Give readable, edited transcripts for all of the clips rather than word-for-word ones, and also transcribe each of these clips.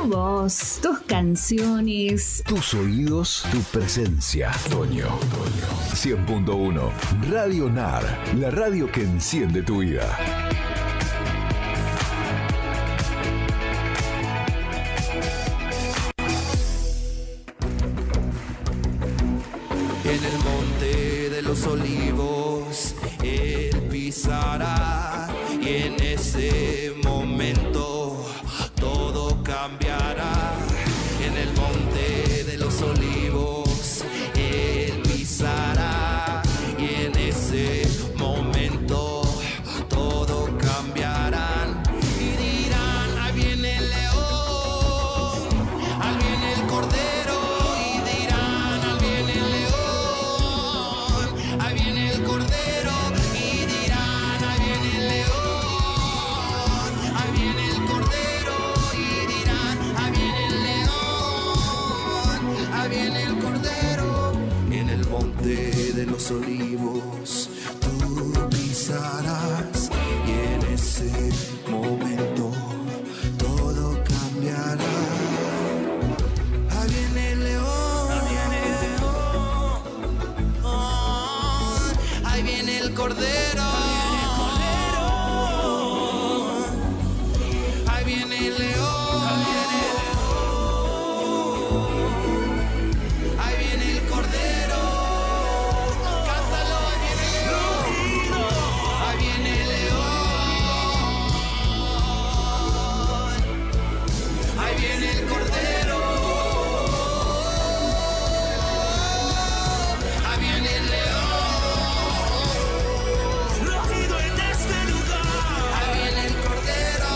Tu voz, tus canciones, tus oídos, tu presencia. Toño. 100.1 Radio NAR, la radio que enciende tu vida. En el monte de los olivos él pisará y en ese momento todo cambiará. En el monte de los olivos él pisará y en ese momento todo cambiará. Y dirán, ahí viene el león, ahí viene el cordero. Y dirán, ahí viene el león, ahí viene el cordero. Y dirán, ahí viene el león, ahí viene el cordero. Y dirán, ahí viene el león, ahí viene el cordero. En el monte de los olivos tú pisarás y en ese momento todo cambiará. Ahí viene el león, ahí viene el león, ahí viene el cordero, ahí viene el león, ahí viene el cordero. Cántalo, ahí viene el león, ahí viene el león, ahí viene el cordero, ahí viene el león, rugido en este lugar, ahí viene el cordero.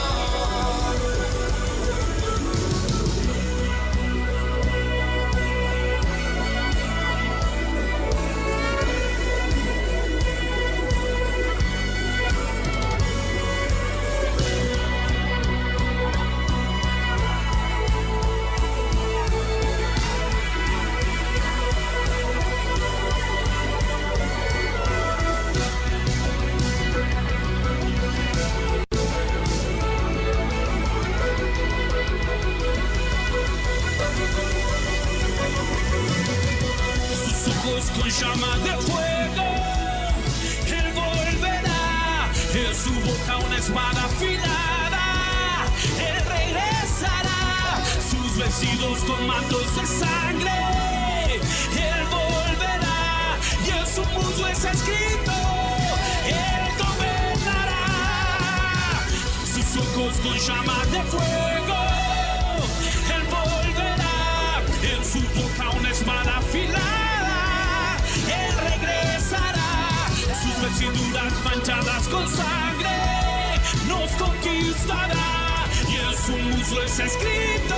Sus ojos con llamas de fuego, él volverá, en su boca una espada afilada, él regresará, sus vestidos con mantos de sangre, él volverá, y en su muslo está escrito, él gobernará, sus ojos con llamas de fuego, él volverá, en su boca una espada afilada, él regresará, sus vestiduras manchadas con sangre, nos conquistará, y en su muslo está escrito.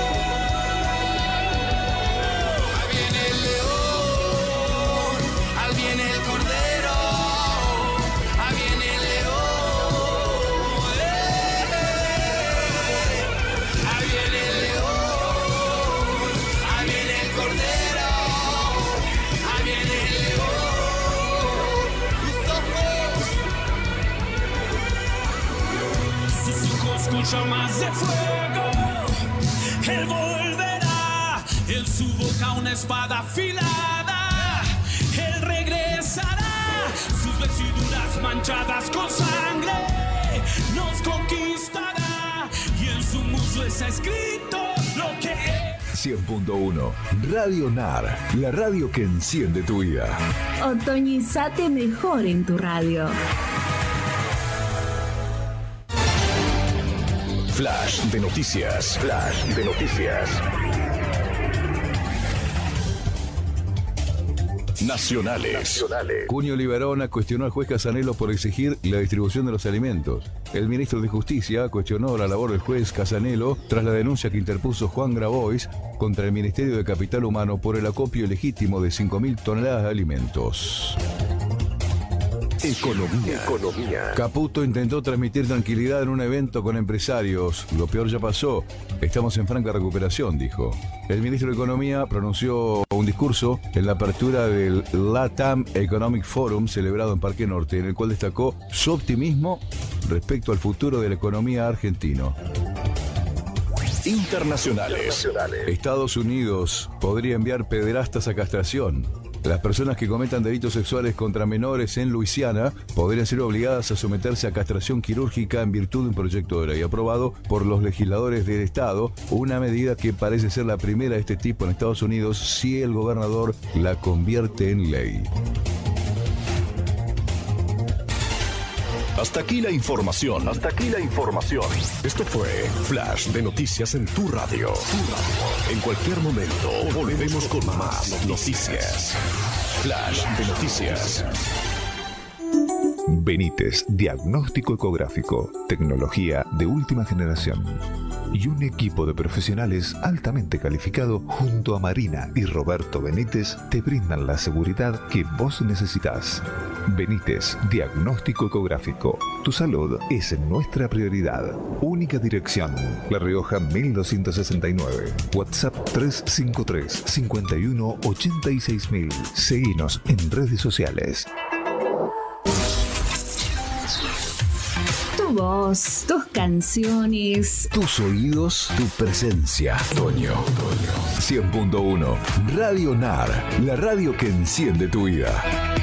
Ahí viene el león, ahí viene el cordero, ahí viene el león, ahí viene el león, ahí viene el cordero, ahí viene el león. Sus ojos con llamas de fuego, él volverá, en su boca una espada afilada, él regresará, sus vestiduras manchadas con sangre, nos conquistará, y en su muslo está escrito lo que es. 100.1 Radio NAR, la radio que enciende tu vida. otoñizate mejor en tu radio. Flash de noticias. Flash de noticias. Nacionales. Cuño Libarona cuestionó al juez Casanelo por exigir la distribución de los alimentos. El ministro de Justicia cuestionó la labor del juez Casanelo tras la denuncia que interpuso Juan Grabois contra el Ministerio de Capital Humano por el acopio ilegítimo de 5.000 toneladas de alimentos. Economía. Caputo intentó transmitir tranquilidad en un evento con empresarios. Lo peor ya pasó. Estamos en franca recuperación, dijo. El ministro de Economía pronunció un discurso en la apertura del LATAM Economic Forum celebrado en Parque Norte, en el cual destacó su optimismo respecto al futuro de la economía argentina. internacionales. Estados Unidos podría enviar pederastas a castración. Las personas que cometan delitos sexuales contra menores en Luisiana podrían ser obligadas a someterse a castración quirúrgica en virtud de un proyecto de ley aprobado por los legisladores del estado, una medida que parece ser la primera de este tipo en Estados Unidos si el gobernador la convierte en ley. Hasta aquí la información. Esto fue Flash de Noticias en tu radio. En cualquier momento volvemos con más noticias. Flash de Noticias. Benítez Diagnóstico Ecográfico, tecnología de última generación y un equipo de profesionales altamente calificado junto a Marina y Roberto Benítez te brindan la seguridad que vos necesitas. Benítez Diagnóstico Ecográfico. Tu salud es nuestra prioridad. Única dirección: La Rioja 1269. WhatsApp 353 51 86000. Seguinos en redes sociales. Tu voz, tus canciones. Tus oídos, tu presencia. Toño. 100.1 Radio NAR, la radio que enciende tu vida.